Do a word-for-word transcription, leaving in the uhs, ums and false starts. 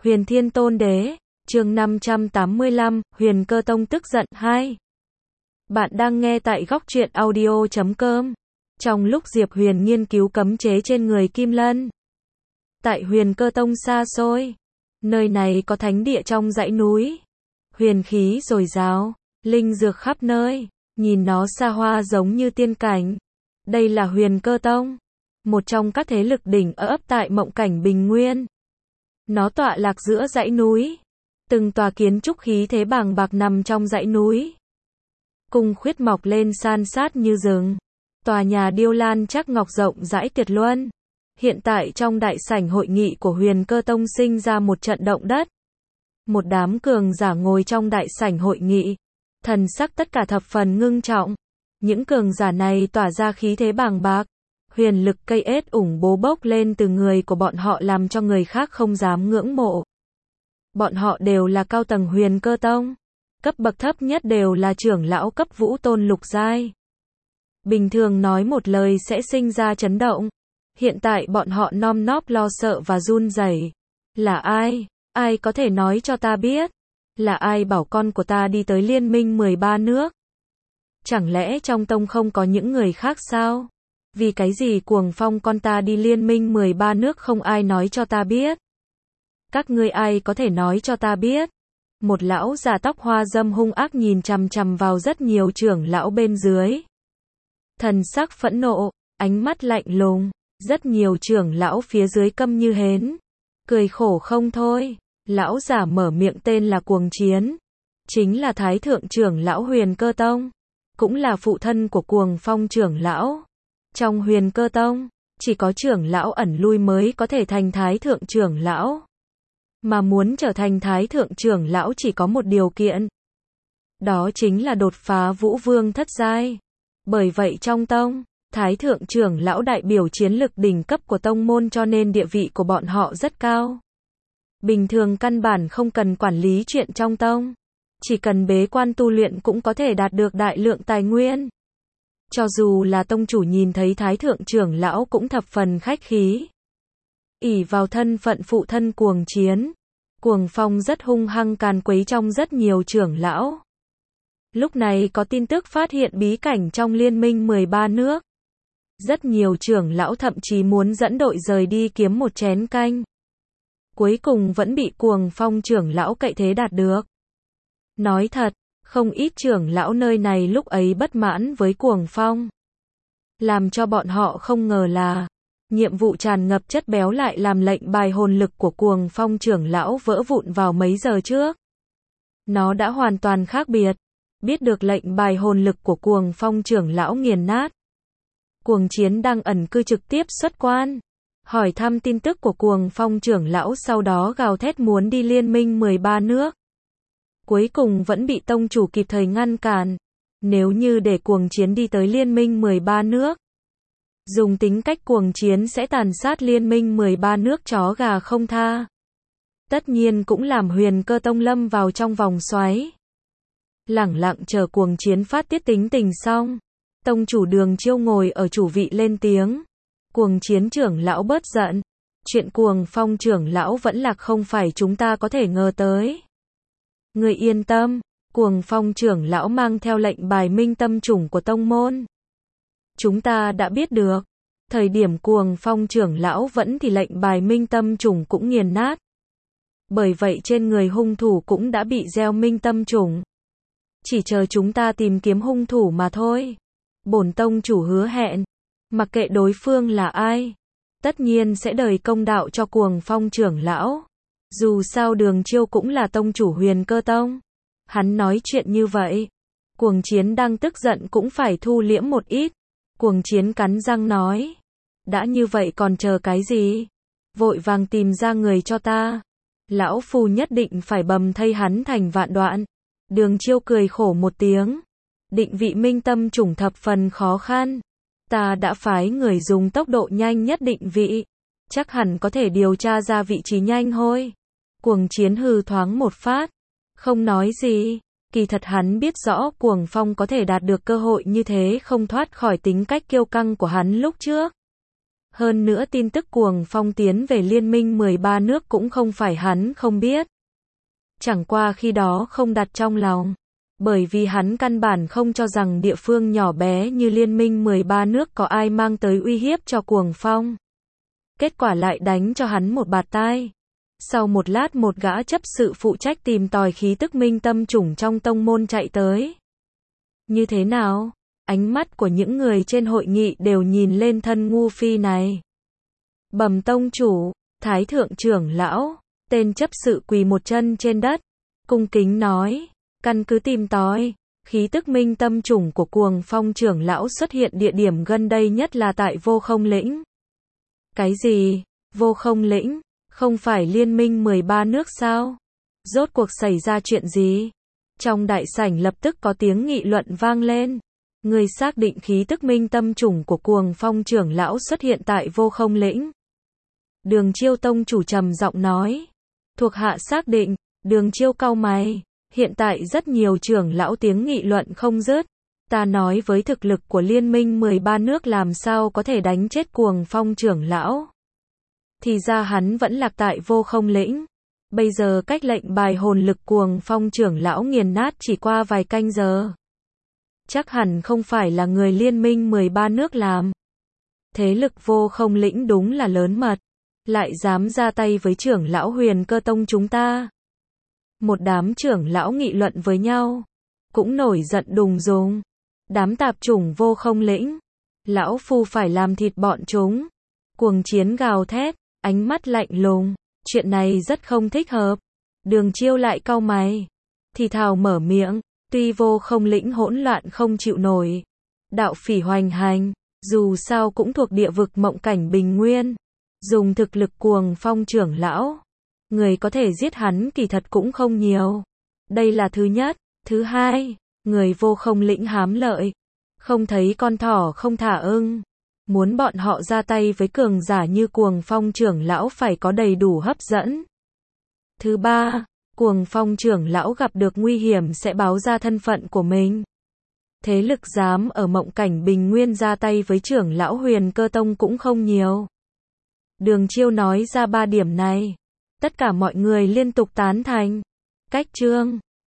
Huyền Thiên Tôn Đế, chương năm trăm tám mươi lăm, Huyền Cơ Tông tức giận hai. Bạn đang nghe tại góc truyện audio chấm com. Trong lúc Diệp Huyền nghiên cứu cấm chế trên người Kim Lân, tại Huyền Cơ Tông xa xôi, nơi này có thánh địa trong dãy núi, huyền khí dồi dào, linh dược khắp nơi, nhìn nó xa hoa giống như tiên cảnh. Đây là Huyền Cơ Tông, một trong các thế lực đỉnh ở ấp tại mộng cảnh Bình Nguyên. Nó tọa lạc giữa dãy núi, từng tòa kiến trúc khí thế bàng bạc nằm trong dãy núi, cung khuyết mọc lên san sát như rừng. Tòa nhà điêu lan chắc ngọc rộng rãi tuyệt luân. Hiện tại trong đại sảnh hội nghị của Huyền Cơ Tông sinh ra một trận động đất. Một đám cường giả ngồi trong đại sảnh hội nghị, thần sắc tất cả thập phần ngưng trọng. Những cường giả này tỏa ra khí thế bàng bạc, huyền lực cây ết ủng bố bốc lên từ người của bọn họ làm cho người khác không dám ngưỡng mộ. Bọn họ đều là cao tầng Huyền Cơ Tông, cấp bậc thấp nhất đều là trưởng lão cấp vũ tôn lục giai. Bình thường nói một lời sẽ sinh ra chấn động. Hiện tại bọn họ nom nóp lo sợ và run rẩy. Là ai? Ai có thể nói cho ta biết? Là ai bảo con của ta đi tới liên minh mười ba nước? Chẳng lẽ trong tông không có những người khác sao? Vì cái gì Cuồng Phong con ta đi liên minh mười ba nước không ai nói cho ta biết? Các ngươi ai có thể nói cho ta biết? Một lão già tóc hoa râm hung ác nhìn chằm chằm vào rất nhiều trưởng lão bên dưới. Thần sắc phẫn nộ, ánh mắt lạnh lùng, rất nhiều trưởng lão phía dưới câm như hến, cười khổ không thôi. Lão giả mở miệng tên là Cuồng Chiến, chính là thái thượng trưởng lão Huyền Cơ Tông, cũng là phụ thân của Cuồng Phong trưởng lão. Trong Huyền Cơ Tông, chỉ có trưởng lão ẩn lui mới có thể thành thái thượng trưởng lão. Mà muốn trở thành thái thượng trưởng lão chỉ có một điều kiện. Đó chính là đột phá vũ vương thất giai. Bởi vậy trong tông, thái thượng trưởng lão đại biểu chiến lực đỉnh cấp của tông môn cho nên địa vị của bọn họ rất cao. Bình thường căn bản không cần quản lý chuyện trong tông. Chỉ cần bế quan tu luyện cũng có thể đạt được đại lượng tài nguyên. Cho dù là tông chủ nhìn thấy thái thượng trưởng lão cũng thập phần khách khí. ỷ vào thân phận phụ thân Cuồng Chiến, Cuồng Phong rất hung hăng càn quấy trong rất nhiều trưởng lão. Lúc này có tin tức phát hiện bí cảnh trong liên minh mười ba nước. Rất nhiều trưởng lão thậm chí muốn dẫn đội rời đi kiếm một chén canh. Cuối cùng vẫn bị Cuồng Phong trưởng lão cậy thế đạt được. Nói thật, không ít trưởng lão nơi này lúc ấy bất mãn với Cuồng Phong. Làm cho bọn họ không ngờ là nhiệm vụ tràn ngập chất béo lại làm lệnh bài hồn lực của Cuồng Phong trưởng lão vỡ vụn vào mấy giờ trước. Nó đã hoàn toàn khác biệt. Biết được lệnh bài hồn lực của Cuồng Phong trưởng lão nghiền nát. Cuồng Chiến đang ẩn cư trực tiếp xuất quan, hỏi thăm tin tức của Cuồng Phong trưởng lão, sau đó gào thét muốn đi liên minh mười ba nước. Cuối cùng vẫn bị tông chủ kịp thời ngăn cản. Nếu như để Cuồng Chiến đi tới liên minh mười ba nước, dùng tính cách Cuồng Chiến sẽ tàn sát liên minh mười ba nước chó gà không tha. Tất nhiên cũng làm Huyền Cơ Tông lâm vào trong vòng xoáy. Lẳng lặng chờ Cuồng Chiến phát tiết tính tình xong, tông chủ Đường Chiêu ngồi ở chủ vị lên tiếng. Cuồng Chiến trưởng lão bớt giận. Chuyện Cuồng Phong trưởng lão vẫn lạc không phải chúng ta có thể ngờ tới. Người yên tâm, Cuồng Phong trưởng lão mang theo lệnh bài minh tâm chủng của tông môn. Chúng ta đã biết được. Thời điểm Cuồng Phong trưởng lão vẫn thì lệnh bài minh tâm chủng cũng nghiền nát. Bởi vậy trên người hung thủ cũng đã bị gieo minh tâm chủng. Chỉ chờ chúng ta tìm kiếm hung thủ mà thôi. Bổn tông chủ hứa hẹn, mặc kệ đối phương là ai, tất nhiên sẽ đòi công đạo cho Cuồng Phong trưởng lão. Dù sao Đường Chiêu cũng là tông chủ Huyền Cơ Tông. Hắn nói chuyện như vậy, Cuồng Chiến đang tức giận cũng phải thu liễm một ít. Cuồng Chiến cắn răng nói, đã như vậy còn chờ cái gì? Vội vàng tìm ra người cho ta. Lão phu nhất định phải bầm thây hắn thành vạn đoạn. Đường Chiêu cười khổ một tiếng. Định vị minh tâm chủng thập phần khó khăn. Ta đã phái người dùng tốc độ nhanh nhất định vị. Chắc hẳn có thể điều tra ra vị trí nhanh thôi. Cuồng Chiến hừ thoáng một phát. Không nói gì. Kỳ thật hắn biết rõ Cuồng Phong có thể đạt được cơ hội như thế không thoát khỏi tính cách kiêu căng của hắn lúc trước. Hơn nữa tin tức cuồng phong tiến về liên minh mười ba nước cũng không phải hắn không biết. Chẳng qua khi đó không đặt trong lòng. Bởi vì hắn căn bản không cho rằng địa phương nhỏ bé như liên minh mười ba nước có ai mang tới uy hiếp cho cuồng phong. Kết quả lại đánh cho hắn một bạt tai. Sau một lát một gã chấp sự phụ trách tìm tòi khí tức minh tâm chủng trong tông môn chạy tới. Như thế nào? Ánh mắt của những người trên hội nghị đều nhìn lên thân ngu phi này. Bẩm tông chủ, thái thượng trưởng lão, tên chấp sự quỳ một chân trên đất, cung kính nói, căn cứ tìm tòi, khí tức minh tâm chủng của cuồng phong trưởng lão xuất hiện địa điểm gần đây nhất là tại vô không lĩnh. Cái gì? Vô không lĩnh? Không phải liên minh mười ba nước sao? Rốt cuộc xảy ra chuyện gì? Trong đại sảnh lập tức có tiếng nghị luận vang lên. Người xác định khí tức minh tâm chủng của cuồng phong trưởng lão xuất hiện tại vô không lĩnh. Đường Chiêu tông chủ trầm giọng nói. Thuộc hạ xác định. Đường Chiêu cau mày. Hiện tại rất nhiều trưởng lão tiếng nghị luận không dứt. Ta nói với thực lực của liên minh mười ba nước làm sao có thể đánh chết cuồng phong trưởng lão. Thì ra hắn vẫn lạc tại vô không lĩnh. Bây giờ cách lệnh bài hồn lực cuồng phong trưởng lão nghiền nát chỉ qua vài canh giờ. Chắc hẳn không phải là người liên minh mười ba nước làm. Thế lực vô không lĩnh đúng là lớn mật. Lại dám ra tay với trưởng lão Huyền Cơ Tông chúng ta. Một đám trưởng lão nghị luận với nhau. Cũng nổi giận đùng đùng. Đám tạp chủng vô không lĩnh. Lão phu phải làm thịt bọn chúng. Cuồng chiến gào thét. Ánh mắt lạnh lùng. Chuyện này rất không thích hợp. Đường Chiêu lại cau mày. Thì thào mở miệng. Tuy vô không lĩnh hỗn loạn không chịu nổi. Đạo phỉ hoành hành. Dù sao cũng thuộc địa vực mộng cảnh bình nguyên. Dùng thực lực cuồng phong trưởng lão. Người có thể giết hắn kỳ thật cũng không nhiều. Đây là thứ nhất. Thứ hai. Người vô không lĩnh hám lợi. Không thấy con thỏ không thả ưng. Muốn bọn họ ra tay với cường giả như cuồng phong trưởng lão phải có đầy đủ hấp dẫn. Thứ ba, cuồng phong trưởng lão gặp được nguy hiểm sẽ báo ra thân phận của mình. Thế lực dám ở mộng cảnh bình nguyên ra tay với trưởng lão Huyền Cơ Tông cũng không nhiều. Đường Chiêu nói ra ba điểm này. Tất cả mọi người liên tục tán thành. Cách chương